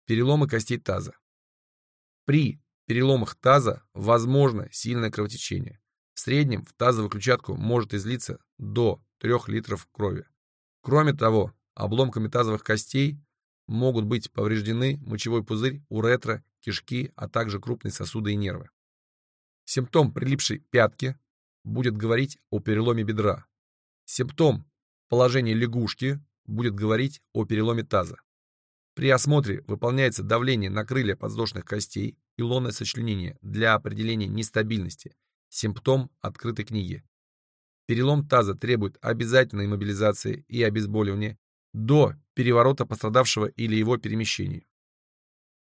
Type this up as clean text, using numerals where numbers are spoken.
Переломы костей таза. При переломах таза возможно сильное кровотечение. В среднем в тазовую клетчатку может излиться до 3 литров крови. Кроме того, обломками тазовых костей могут быть повреждены мочевой пузырь, уретра, кишки, а также крупные сосуды и нервы. Симптом прилипшей пятки будет говорить о переломе бедра. Симптом положения лягушки будет говорить о переломе таза. При осмотре выполняется давление на крылья подвздошных костей и лонное сочленение для определения нестабильности. Симптом открытой книги. Перелом таза требует обязательной иммобилизации и обезболивания до переворота пострадавшего или его перемещения.